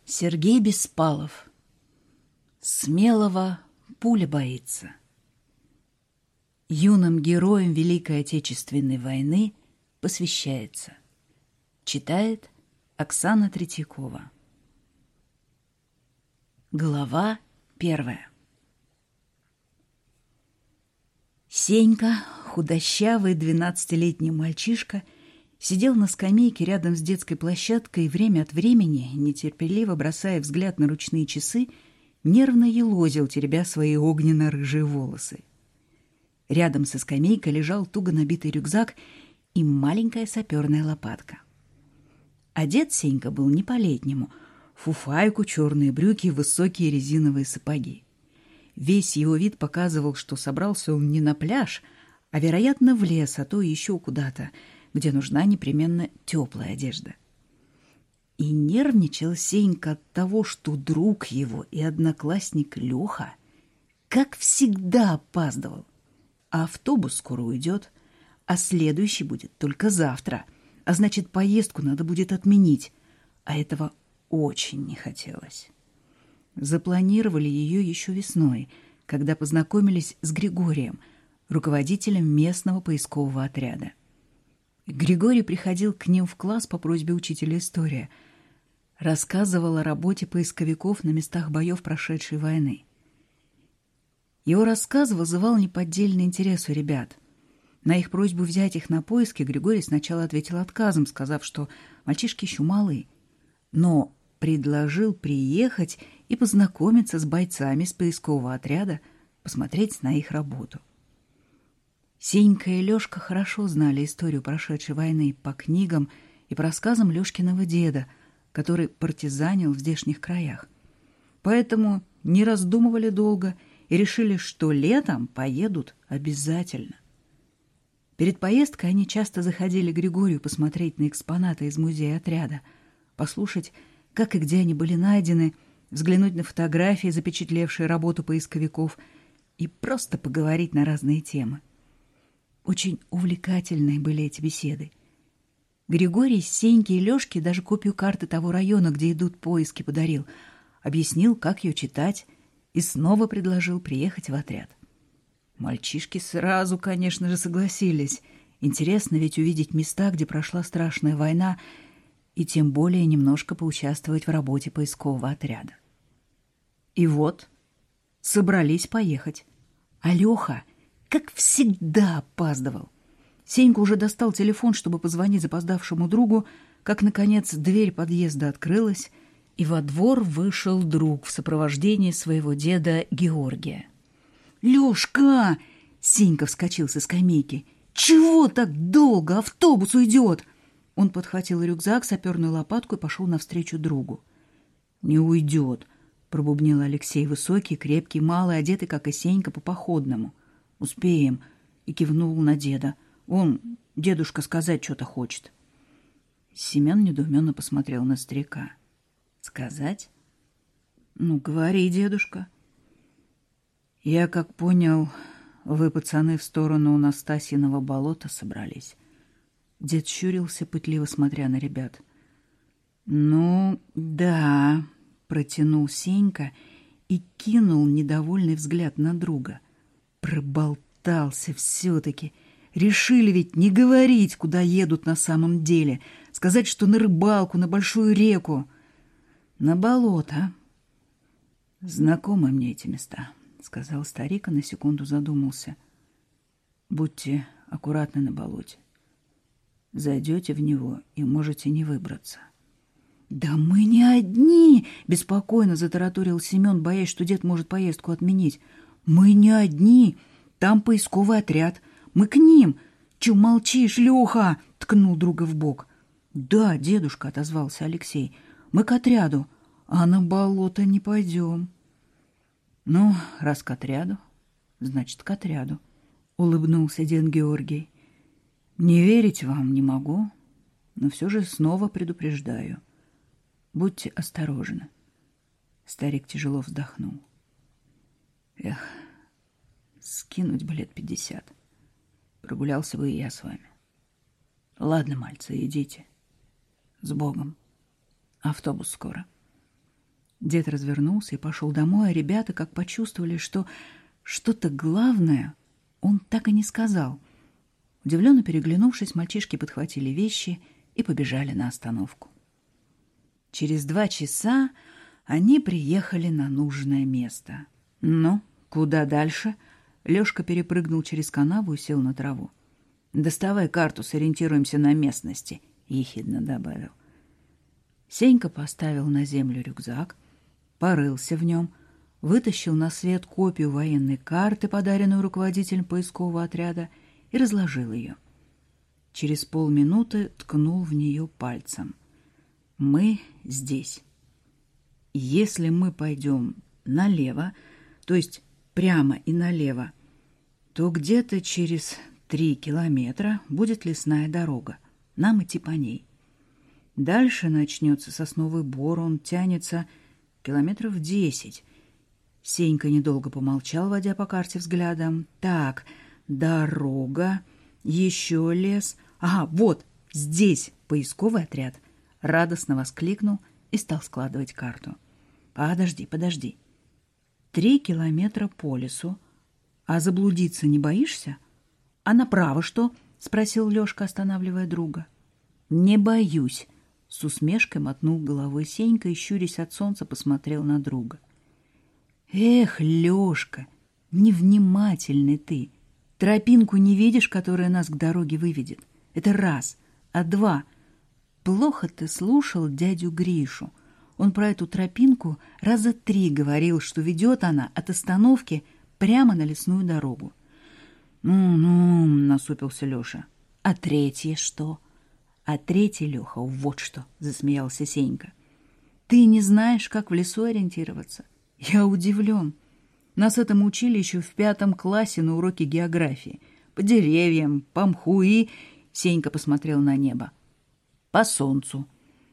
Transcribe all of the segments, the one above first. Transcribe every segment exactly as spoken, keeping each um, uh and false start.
Сергей Беспалов. Смелого пуля боится. Юным героям Великой Отечественной войны посвящается. Читает Оксана Третьякова. Глава первая. Сенька, худощавый двенадцатилетний мальчишка, сидел на скамейке рядом с детской площадкой и время от времени, нетерпеливо бросая взгляд на ручные часы, нервно елозил, теребя свои огненно-рыжие волосы. Рядом со скамейкой лежал туго набитый рюкзак и маленькая саперная лопатка. Одет Сенька был не по-летнему: фуфайку, черные брюки, высокие резиновые сапоги. Весь его вид показывал, что собрался он не на пляж, а, вероятно, в лес, а то еще куда-то, где нужна непременно теплая одежда. И нервничал Сенька от того, что друг его и одноклассник Леха, как всегда, опаздывал. А автобус скоро уйдет, а следующий будет только завтра, а значит, поездку надо будет отменить, а этого очень не хотелось. Запланировали ее еще весной, когда познакомились с Григорием, руководителем местного поискового отряда. Григорий приходил к ним в класс по просьбе учителя истории, рассказывал о работе поисковиков на местах боев прошедшей войны. Его рассказ вызывал неподдельный интерес у ребят. На их просьбу взять их на поиски Григорий сначала ответил отказом, сказав, что мальчишки еще малы, но предложил приехать и познакомиться с бойцами с поискового отряда, посмотреть на их работу. Сенька и Лёшка хорошо знали историю прошедшей войны по книгам и по рассказам Лёшкиного деда, который партизанил в здешних краях. Поэтому не раздумывали долго и решили, что летом поедут обязательно. Перед поездкой они часто заходили к Григорию посмотреть на экспонаты из музея отряда, послушать, как и где они были найдены, взглянуть на фотографии, запечатлевшие работу поисковиков, и просто поговорить на разные темы. Очень увлекательные были эти беседы. Григорий Сеньке и Лёшке даже копию карты того района, где идут поиски, подарил, объяснил, как ее читать, и снова предложил приехать в отряд. Мальчишки сразу, конечно же, согласились. Интересно ведь увидеть места, где прошла страшная война, и тем более немножко поучаствовать в работе поискового отряда. И вот собрались поехать. А Лёха, как всегда, опаздывал. Сенька уже достал телефон, чтобы позвонить запоздавшему другу, как, наконец, дверь подъезда открылась, и во двор вышел друг в сопровождении своего деда Георгия. «Лёшка!» — Сенька вскочил со скамейки. «Чего так долго? Автобус уйдет!» Он подхватил рюкзак, саперную лопатку и пошел навстречу другу. «Не уйдет», — пробубнил Алексей, высокий, крепкий, малый, одетый, как и Сенька, по-походному. «Успеем», — и кивнул на деда. «Он, дедушка, сказать что-то хочет». Семен недоуменно посмотрел на старика. «Сказать? Ну, говори, дедушка». «Я как понял, вы, пацаны, в сторону Настасьиного болота собрались». Дед щурился, пытливо смотря на ребят. «Ну, да», — протянул Сенька и кинул недовольный взгляд на друга. Проболтался все-таки. Решили ведь не говорить, куда едут на самом деле. Сказать, что на рыбалку, на большую реку. На болото. «Знакомы мне эти места», — сказал старик, и на секунду задумался. «Будьте аккуратны на болоте. Зайдете в него и можете не выбраться». «Да мы не одни!» — беспокойно затараторил Семен, боясь, что дед может поездку отменить. «Мы не одни! Там поисковый отряд. Мы к ним! Чё молчишь, Лёха?» — ткнул друга в бок. «Да, дедушка», — отозвался Алексей. «Мы к отряду, а на болото не пойдем». «Ну, раз к отряду, значит, к отряду», — улыбнулся дед Георгий. «Не верить вам не могу, но все же снова предупреждаю. Будьте осторожны». Старик тяжело вздохнул. «Эх, скинуть бы лет пятьдесят. Прогулялся бы и я с вами. Ладно, мальцы, идите. С Богом. Автобус скоро». Дед развернулся и пошел домой, а ребята, как почувствовали, что что-то главное он так и не сказал. Удивленно переглянувшись, мальчишки подхватили вещи и побежали на остановку. Через два часа они приехали на нужное место. «Ну, куда дальше?» Лёшка перепрыгнул через канаву и сел на траву. «Доставай карту, сориентируемся на местности», — ехидно добавил. Сенька поставил на землю рюкзак, порылся в нем, вытащил на свет копию военной карты, подаренную руководителем поискового отряда, и разложил ее. Через полминуты ткнул в нее пальцем. «Мы здесь. Если мы пойдем налево, то есть прямо и налево, то где-то через три километра будет лесная дорога. Нам идти по ней. Дальше начнется сосновый бор, он тянется километров десять». Сенька недолго помолчал, водя по карте взглядом. «Так, дорога, еще лес. Ага, вот здесь поисковый отряд». Радостно воскликнул и стал складывать карту. «Подожди, подожди. Три километра по лесу. А заблудиться не боишься? А направо что?» — спросил Лёшка, останавливая друга. «Не боюсь», — с усмешкой мотнул головой Сенька и, щурясь от солнца, посмотрел на друга. «Эх, Лёшка, невнимательный ты. Тропинку не видишь, которая нас к дороге выведет? Это раз. А два. Плохо ты слушал дядю Гришу. Он про эту тропинку раза три говорил, что ведет она от остановки прямо на лесную дорогу». «Ну-ну», — насупился Лёша. «А третье что?» «А третье, Лёха, вот что», — засмеялся Сенька. «Ты не знаешь, как в лесу ориентироваться? Я удивлен. Нас этому учили еще в пятом классе на уроке географии. По деревьям, по мху и...» Сенька посмотрел на небо. «По солнцу».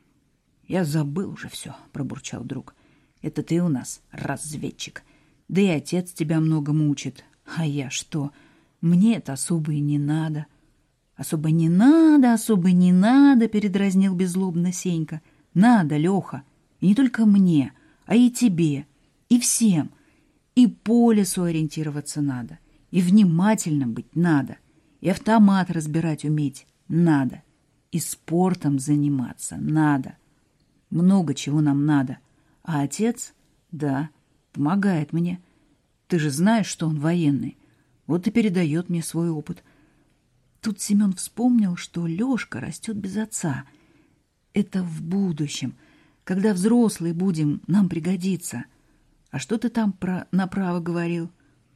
«Я забыл уже все», — пробурчал друг. «Это ты у нас разведчик. Да и отец тебя много мучит. А я что? Мне это особо и не надо». «Особо не надо, особо не надо», — передразнил беззлобно Сенька. «Надо, Леха. И не только мне, а и тебе, и всем. И по лесу ориентироваться надо, и внимательным быть надо, и автомат разбирать уметь надо, и спортом заниматься надо. Много чего нам надо. А отец, да, помогает мне. Ты же знаешь, что он военный. Вот и передает мне свой опыт». Тут Семен вспомнил, что Лёшка растет без отца. Это в будущем, когда взрослые будем, нам пригодится. А что ты там про направо говорил?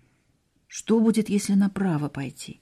Что будет, если направо пойти?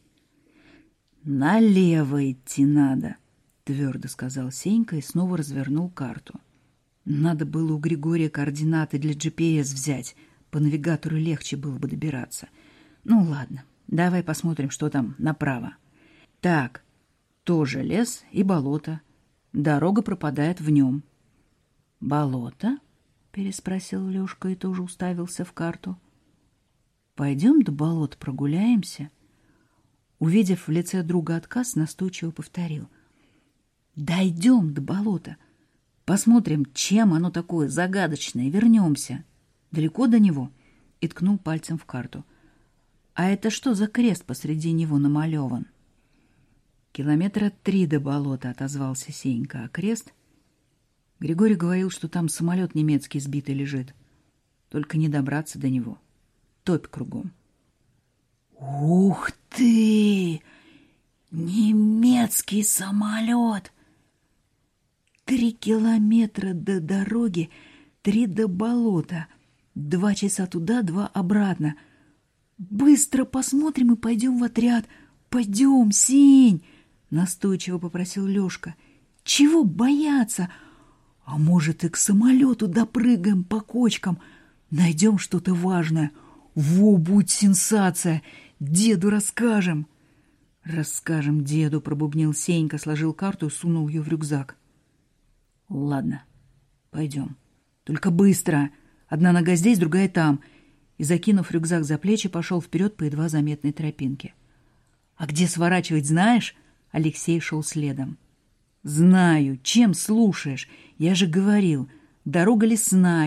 Налево идти надо, твердо сказал Сенька и снова развернул карту. Надо было у Григория координаты для джи пи эс взять. По навигатору легче было бы добираться. Ну ладно, давай посмотрим, что там направо. Так, тоже лес и болото. Дорога пропадает в нем. «Болото?» — переспросил Лёшка и тоже уставился в карту. «Пойдем до болота прогуляемся?» Увидев в лице друга отказ, настойчиво повторил. «Дойдем до болота. Посмотрим, чем оно такое загадочное, вернемся. Далеко до него?» И ткнул пальцем в карту. «А это что за крест посреди него намалеван?» «Километра три до болота», — отозвался Сенька. «А крест?» Григорий говорил, что там самолет немецкий сбитый лежит. Только не добраться до него. Топь кругом. «Ух ты! Немецкий самолет! Три километра до дороги, три до болота. Два часа туда, два обратно. Быстро посмотрим и пойдем в отряд. Пойдем, Сень!» Настойчиво попросил Лёшка. «Чего бояться? А может, и к самолету допрыгаем по кочкам. Найдем что-то важное. Во, будет сенсация! Деду расскажем!» «Расскажем деду», — пробубнил Сенька, сложил карту и сунул ее в рюкзак. «Ладно, пойдем. Только быстро. Одна нога здесь, другая там». И, закинув рюкзак за плечи, пошел вперед по едва заметной тропинке. «А где сворачивать, знаешь?» Алексей шел следом. «Знаю. Чем слушаешь? Я же говорил. Дорога лесная.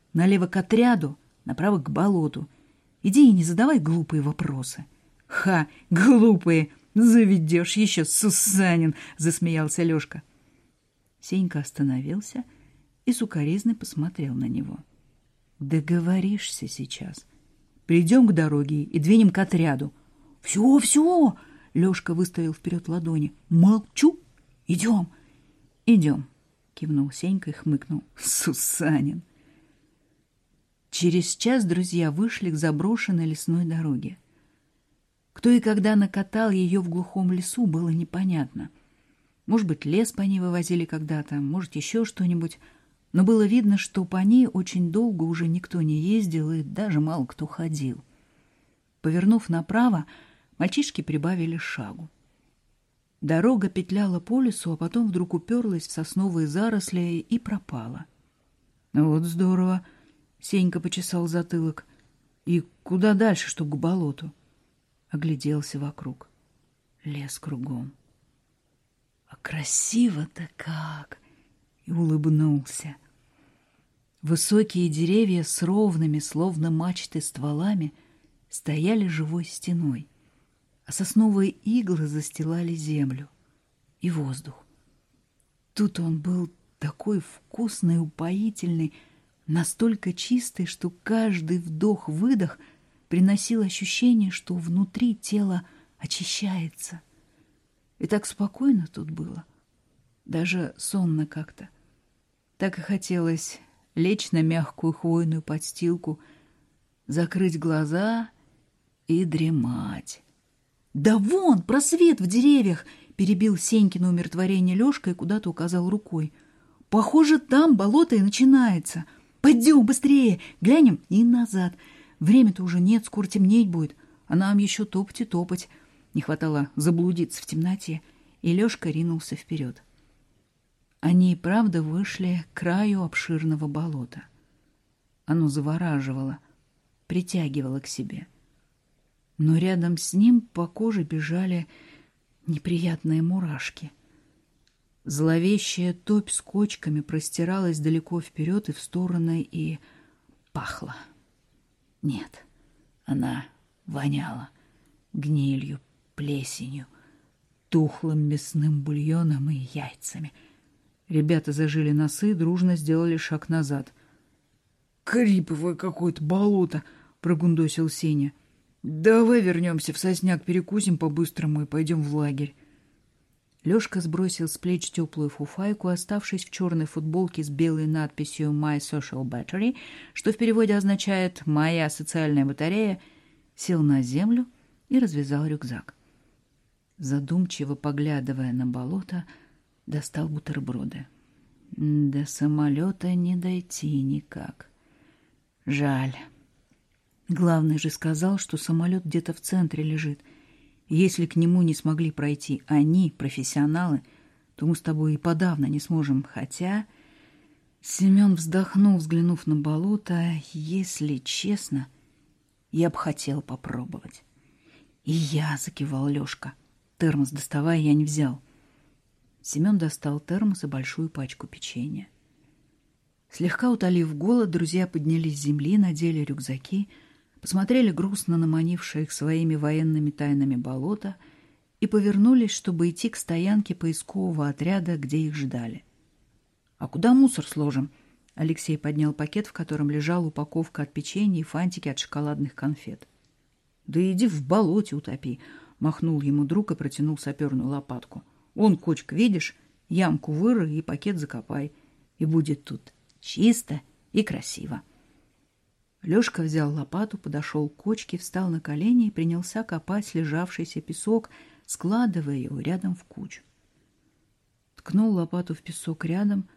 Налево к отряду, направо к болоту. Иди и не задавай глупые вопросы». «Ха, глупые! Заведешь еще, Сусанин!» — засмеялся Лёшка. Сенька остановился и сукоризной посмотрел на него. «Договоришься сейчас. Придем к дороге и двинем к отряду». «Все, все!» — Лёшка выставил вперед ладони. «Молчу! Идем!» «Идем!» — кивнул Сенька и хмыкнул. «Сусанин!» Через час друзья вышли к заброшенной лесной дороге. Кто и когда накатал ее в глухом лесу, было непонятно. Может быть, лес по ней вывозили когда-то, может, еще что-нибудь. Но было видно, что по ней очень долго уже никто не ездил и даже мало кто ходил. Повернув направо, мальчишки прибавили шагу. Дорога петляла по лесу, а потом вдруг уперлась в сосновые заросли и пропала. «Вот здорово!» — Сенька почесал затылок. «И куда дальше, чтоб к болоту?» Огляделся вокруг. Лес кругом. «А красиво-то как!» И улыбнулся. Высокие деревья с ровными, словно мачты, стволами стояли живой стеной, а сосновые иглы застилали землю и воздух. Тут он был такой вкусный, упоительный, настолько чистый, что каждый вдох-выдох приносил ощущение, что внутри тело очищается. И так спокойно тут было, даже сонно как-то. Так и хотелось лечь на мягкую хвойную подстилку, закрыть глаза и дремать. «Да вон, просвет в деревьях!» — перебил Сенькино умиротворение Лёшка и куда-то указал рукой. «Похоже, там болото и начинается. Пойдем быстрее, глянем и назад. Время-то уже нет, скоро темнеть будет, а нам еще топать и топать». Не хватало заблудиться в темноте, и Лёшка ринулся вперед. Они и правда вышли к краю обширного болота. Оно завораживало, притягивало к себе. Но рядом с ним по коже бежали неприятные мурашки. Зловещая топь с кочками простиралась далеко вперед и в стороны, и пахла. Нет, она воняла гнилью, плесенью, тухлым мясным бульоном и яйцами. Ребята зажили носы и дружно сделали шаг назад. «Криповое какое-то болото!» — прогундосил Сеня. «Давай вернемся в Сосняк, перекусим по-быстрому и пойдем в лагерь». Лёшка сбросил с плеч теплую фуфайку, оставшись в черной футболке с белой надписью «My Social Battery», что в переводе означает «Моя социальная батарея», сел на землю и развязал рюкзак. Задумчиво поглядывая на болото, достал бутерброды. До самолета не дойти никак. Жаль. Главный же сказал, что самолет где-то в центре лежит. Если к нему не смогли пройти они, профессионалы, то мы с тобой и подавно не сможем. Хотя... Семен вздохнул, взглянув на болото. Если честно, я бы хотел попробовать. И я, закивал Лёшка. Термос доставай, я не взял. Семен достал термос и большую пачку печенья. Слегка утолив голод, друзья поднялись с земли, надели рюкзаки, посмотрели грустно на манившее их своими военными тайнами болото и повернулись, чтобы идти к стоянке поискового отряда, где их ждали. «А куда мусор сложим?» Алексей поднял пакет, в котором лежала упаковка от печенья и фантики от шоколадных конфет. «Да иди в болоте утопи», — махнул ему друг и протянул саперную лопатку. «Вон кочка, видишь? Ямку выры и пакет закопай. И будет тут чисто и красиво». Лёшка взял лопату, подошел к кочке, встал на колени и принялся копать слежавшийся песок, складывая его рядом в кучу. Ткнул лопату в песок рядом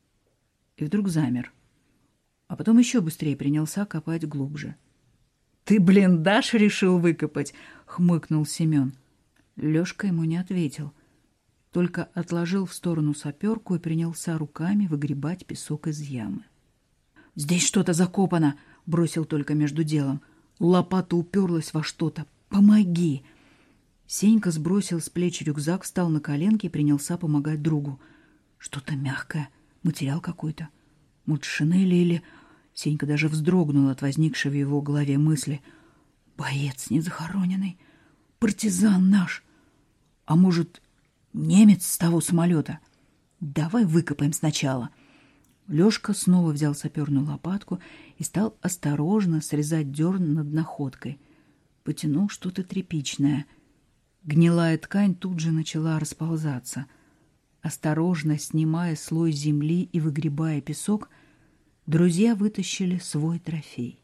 и вдруг замер. А потом еще быстрее принялся копать глубже. «Ты блиндаж решил выкопать?» — хмыкнул Семен. Лёшка ему не ответил, только отложил в сторону саперку и принялся руками выгребать песок из ямы. «Здесь что-то закопано!» — бросил только между делом. Лопата уперлась во что-то. «Помоги!» Сенька сбросил с плеч рюкзак, встал на коленки и принялся помогать другу. «Что-то мягкое, материал какой-то. Может, шинели или...» Сенька даже вздрогнул от возникшей в его голове мысли. Боец незахороненный, партизан наш. А может, немец с того самолета? Давай выкопаем сначала. Лёшка снова взял саперную лопатку и стал осторожно срезать дерн над находкой. Потянул что-то тряпичное. Гнилая ткань тут же начала расползаться. Осторожно снимая слой земли и выгребая песок, друзья вытащили свой трофей.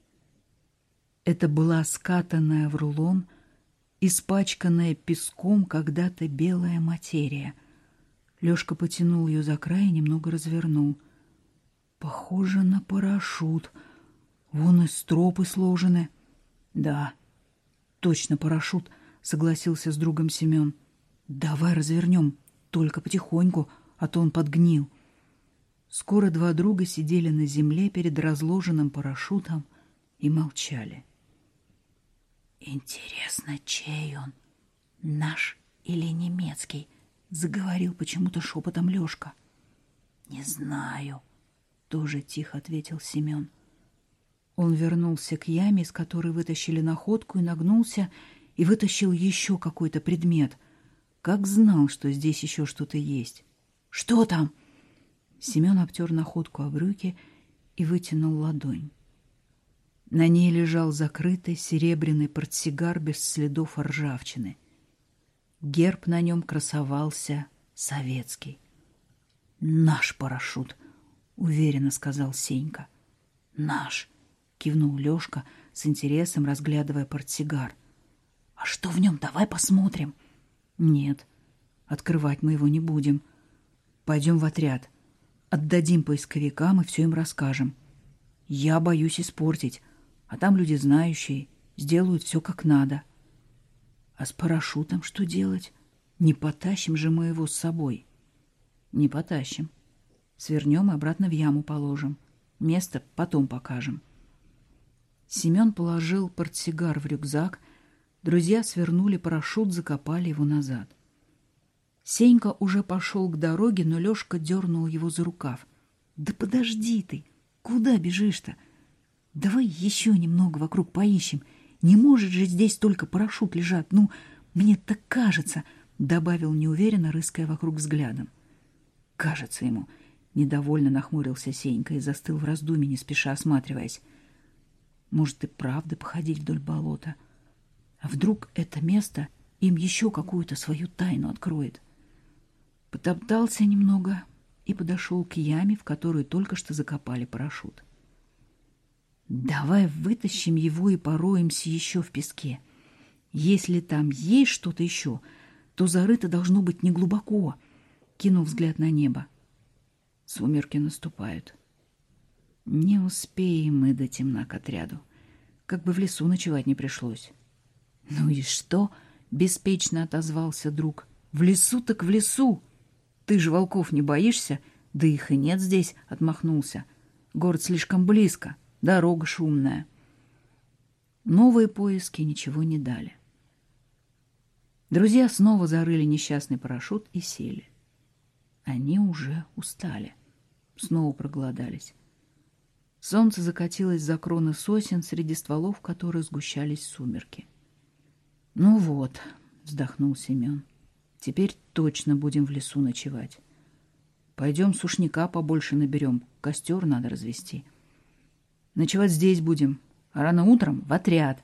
Это была скатанная в рулон, испачканная песком когда-то белая материя. Лёшка потянул ее за край и немного развернул. Похоже на парашют. Вон и стропы сложены. Да, точно парашют, согласился с другом Семен. Давай развернем, только потихоньку, а то он подгнил. Скоро два друга сидели на земле перед разложенным парашютом и молчали. «Интересно, чей он? Наш или немецкий?» — заговорил почему-то шепотом Лёшка. «Не знаю», — тоже тихо ответил Семен. Он вернулся к яме, из которой вытащили находку, и нагнулся и вытащил еще какой-то предмет. Как знал, что здесь еще что-то есть. «Что там?» Семен обтер находку о брюки и вытянул ладонь. На ней лежал закрытый серебряный портсигар без следов ржавчины. Герб на нем красовался советский. «Наш парашют», — уверенно сказал Сенька. «Наш», — кивнул Лёшка, с интересом разглядывая портсигар. «А что в нем? Давай посмотрим». «Нет, открывать мы его не будем. Пойдем в отряд. Отдадим поисковикам и все им расскажем. Я боюсь испортить, а там люди знающие, сделают все как надо. А с парашютом что делать? Не потащим же мы его с собой». «Не потащим. Свернем и обратно в яму положим. Место потом покажем». Семен положил портсигар в рюкзак. Друзья свернули парашют, закопали его назад. Сенька уже пошел к дороге, но Лёшка дернул его за рукав. «Да подожди ты! Куда бежишь-то? Давай еще немного вокруг поищем. Не может же здесь только парашют лежать. Ну, мне так кажется», — добавил неуверенно, рыская вокруг взглядом. «Кажется ему», — недовольно нахмурился Сенька и застыл в раздумье, не спеша осматриваясь. «Может, и правда походить вдоль болота? А вдруг это место им еще какую-то свою тайну откроет?» Потоптался немного и подошел к яме, в которую только что закопали парашют. «Давай вытащим его и пороемся еще в песке. Если там есть что-то еще, то зарыто должно быть неглубоко», — кинул взгляд на небо. Сумерки наступают. Не успеем мы до темна к отряду. Как бы в лесу ночевать не пришлось. «Ну и что?» — беспечно отозвался друг. «В лесу так в лесу! Ты же волков не боишься? Да их и нет здесь», — отмахнулся. «Город слишком близко, дорога шумная». Новые поиски ничего не дали. Друзья снова зарыли несчастный парашют и сели. Они уже устали, снова проголодались. Солнце закатилось за кроны сосен, среди стволов которых сгущались сумерки. «Ну вот», — вздохнул Семен, — «теперь точно будем в лесу ночевать. Пойдем сушняка побольше наберем, костер надо развести. Ночевать здесь будем, а рано утром в отряд».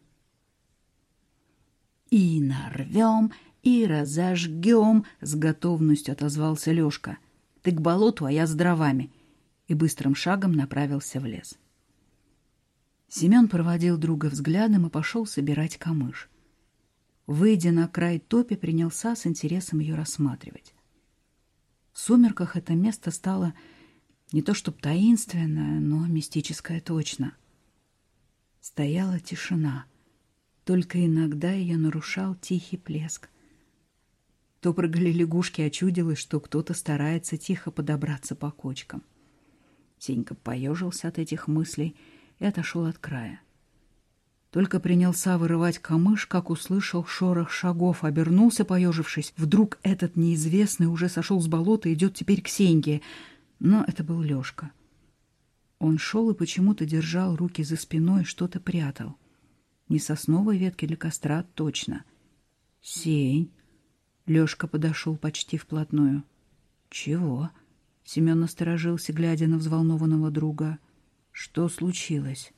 «И нарвем, и разожгем», — с готовностью отозвался Лёшка. «Ты к болоту, а я с дровами», и быстрым шагом направился в лес. Семен проводил друга взглядом и пошел собирать камыш. Выйдя на край топи, принялся с интересом ее рассматривать. В сумерках это место стало не то чтоб таинственное, но мистическое точно. Стояла тишина, только иногда ее нарушал тихий плеск. То прыгали лягушки, а чудилось, что кто-то старается тихо подобраться по кочкам. Сенька поежился от этих мыслей и отошел от края. Только принялся вырывать камыш, как услышал шорох шагов, обернулся, поежившись. Вдруг этот неизвестный уже сошел с болота и идет теперь к Сеньке. Но это был Лёшка. Он шел и почему-то держал руки за спиной, что-то прятал. Не сосновой ветки для костра, точно. «Сень!» Лёшка подошел почти вплотную. «Чего?» Семен насторожился, глядя на взволнованного друга. «Что случилось?»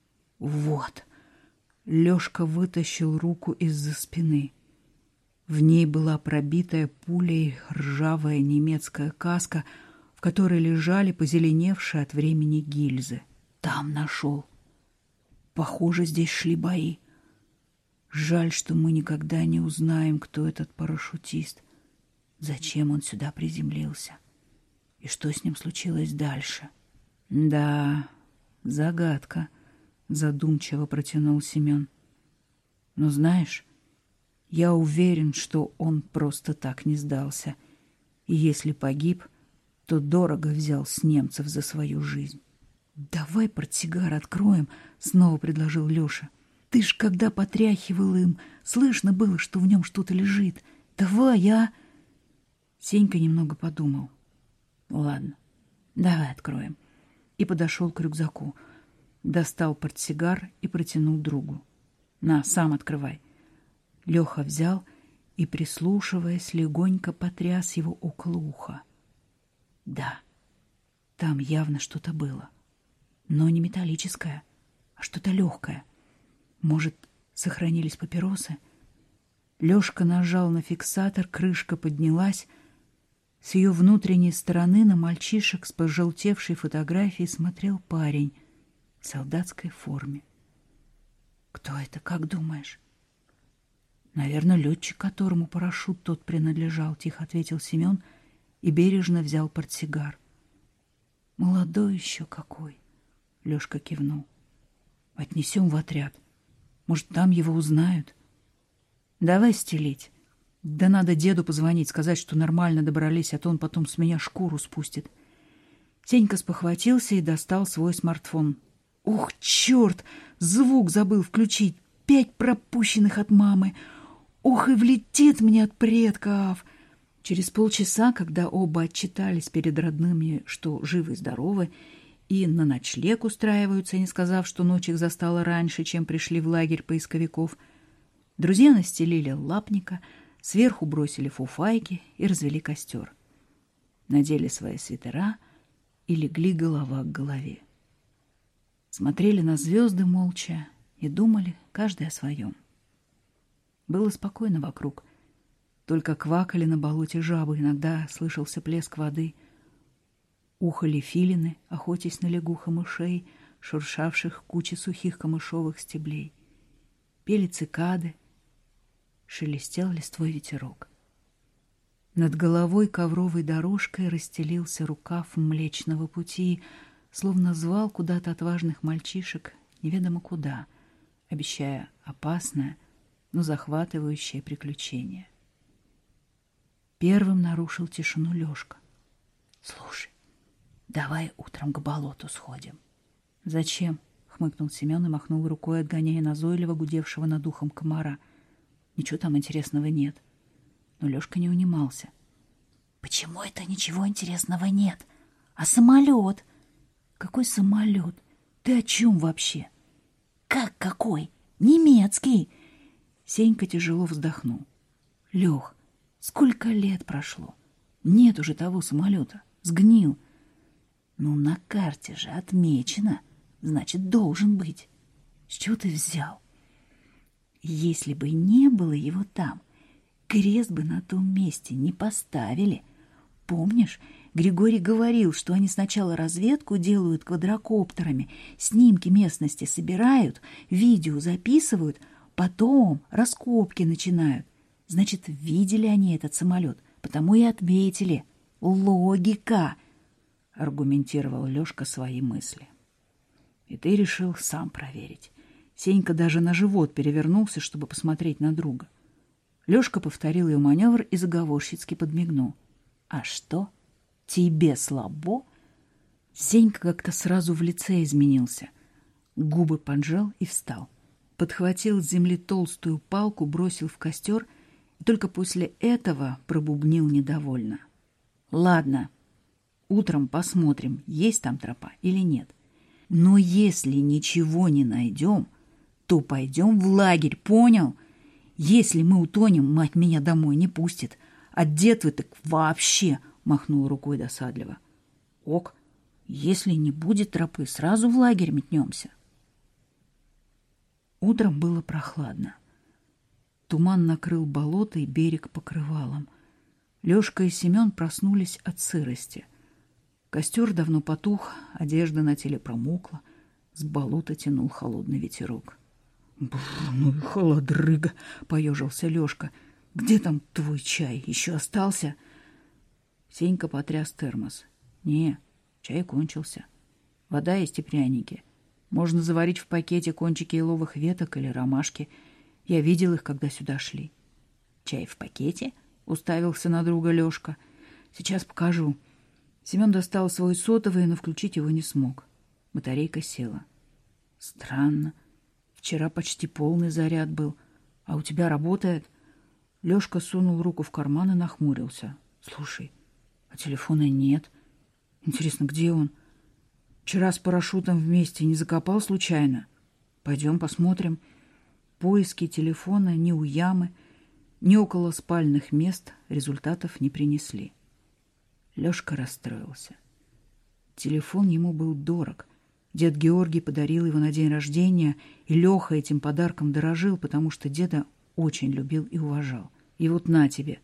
«Вот!» Лёшка вытащил руку из-за спины. В ней была пробитая пулей ржавая немецкая каска, в которой лежали позеленевшие от времени гильзы. Там нашел. Похоже, здесь шли бои. Жаль, что мы никогда не узнаем, кто этот парашютист, зачем он сюда приземлился и что с ним случилось дальше. Да, загадка, задумчиво протянул Семен. Но знаешь, я уверен, что он просто так не сдался, и если погиб, то дорого взял с немцев за свою жизнь. «Давай портсигар откроем», — снова предложил Леша. «Ты ж когда потряхивал им, слышно было, что в нем что-то лежит. Давай, а?» Сенька немного подумал. «Ладно, давай откроем». И подошел к рюкзаку. Достал портсигар и протянул другу. «На, сам открывай». Леха взял и, прислушиваясь, легонько потряс его около уха. Да, там явно что-то было. Но не металлическое, а что-то легкое. Может, сохранились папиросы? Лёшка нажал на фиксатор, крышка поднялась. С ее внутренней стороны на мальчишек с пожелтевшей фотографией смотрел парень в солдатской форме. «Кто это, как думаешь?» «Наверное, летчик, которому парашют тот принадлежал», — тихо ответил Семен и бережно взял портсигар. «Молодой еще какой!» — Лёшка кивнул. «Отнесем в отряд. Может, там его узнают?» «Давай стелить. Да надо деду позвонить, сказать, что нормально добрались, а то он потом с меня шкуру спустит». Сенька спохватился и достал свой смартфон. «Ух, черт! Звук забыл включить. Пять пропущенных от мамы. Ух, и влетит мне от предков!» Через полчаса, когда оба отчитались перед родными, что живы-здоровы, и на ночлег устраиваются, не сказав, что ночь их застала раньше, чем пришли в лагерь поисковиков, друзья настелили лапника, сверху бросили фуфайки и развели костер. Надели свои свитера и легли голова к голове. Смотрели на звезды молча и думали каждый о своем. Было спокойно вокруг. Только квакали на болоте жабы, иногда слышался плеск воды. Ухали филины, охотясь на лягух и мышей, шуршавших в куче сухих камышовых стеблей. Пели цикады, шелестел листвой ветерок. Над головой ковровой дорожкой расстелился рукав Млечного Пути, словно звал куда-то отважных мальчишек, неведомо куда, обещая опасное, но захватывающее приключение. Первым нарушил тишину Лёшка. «Слушай, давай утром к болоту сходим». «Зачем?» — хмыкнул Семен и махнул рукой, отгоняя назойливо гудевшего над ухом комара. «Ничего там интересного нет». Но Лёшка не унимался. «Почему это ничего интересного нет? А самолет?» «Какой самолет? Ты о чем вообще?» «Как какой? Немецкий!» Сенька тяжело вздохнул. «Лёх, сколько лет прошло? Нет уже того самолета. Сгнил». «Ну, на карте же отмечено. Значит, должен быть. С чего ты взял?» «Если бы не было его там, крест бы на том месте не поставили. Помнишь, Григорий говорил, что они сначала разведку делают квадрокоптерами, снимки местности собирают, видео записывают, потом раскопки начинают. Значит, видели они этот самолет, потому и отметили. Логика!» — аргументировал Лёшка свои мысли. «И ты решил сам проверить». Сенька даже на живот перевернулся, чтобы посмотреть на друга. Лёшка повторил ее маневр и заговорщицки подмигнул. «А что? Тебе слабо?» Сенька как-то сразу в лице изменился. Губы поджал и встал. Подхватил с земли толстую палку, бросил в костер и только после этого пробубнил недовольно. «Ладно, утром посмотрим, есть там тропа или нет. Но если ничего не найдем, то пойдем в лагерь, понял? Если мы утонем, мать меня домой не пустит. А дед вы так вообще, махнул рукой досадливо. Ок, если не будет тропы, сразу в лагерь метнемся. Утром было прохладно. Туман накрыл болото и берег покрывалом. Лёшка и Семён проснулись от сырости. Костер давно потух, одежда на теле промокла, с болота тянул холодный ветерок. — Ну и холодрыга! — поежился Лёшка. — Где там твой чай? Еще остался? Сенька потряс термос. — Не, чай кончился. Вода есть и пряники. Можно заварить в пакете кончики еловых веток или ромашки. Я видел их, когда сюда шли. — Чай в пакете? — уставился на друга Лёшка. — Сейчас покажу. Семён достал свой сотовый, но включить его не смог. Батарейка села. — Странно. Вчера почти полный заряд был. А у тебя работает? Лёшка сунул руку в карман и нахмурился. — Слушай, а телефона нет. Интересно, где он? Вчера с парашютом вместе не закопал случайно? Пойдем посмотрим. Поиски телефона ни у ямы, ни около спальных мест результатов не принесли. Лёшка расстроился. Телефон ему был дорог. Дед Георгий подарил его на день рождения, и Лёха этим подарком дорожил, потому что деда очень любил и уважал. И вот на тебе.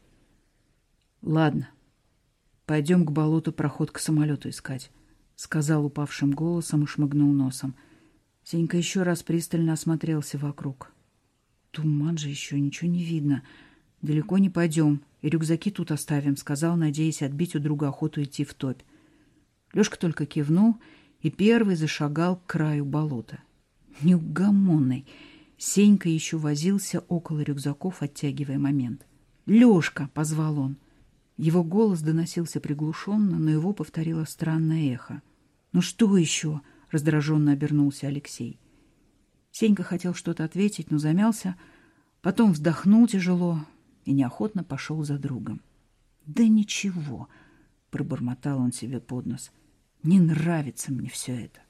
Ладно, пойдем к болоту проход к самолету искать, сказал упавшим голосом и шмыгнул носом. Сенька еще раз пристально осмотрелся вокруг. Туман же еще, ничего не видно. Далеко не пойдем, и рюкзаки тут оставим, сказал, надеясь отбить у друга охоту идти в топь. Лёшка только кивнул и первый зашагал к краю болота. Неугомонный. Сенька еще возился около рюкзаков, оттягивая момент. «Лёшка!» — позвал он. Его голос доносился приглушенно, но его повторило странное эхо. «Ну что еще?» — раздраженно обернулся Алексей. Сенька хотел что-то ответить, но замялся, потом вздохнул тяжело и неохотно пошел за другом. «Да ничего!» — пробормотал он себе под нос. «Не нравится мне все это».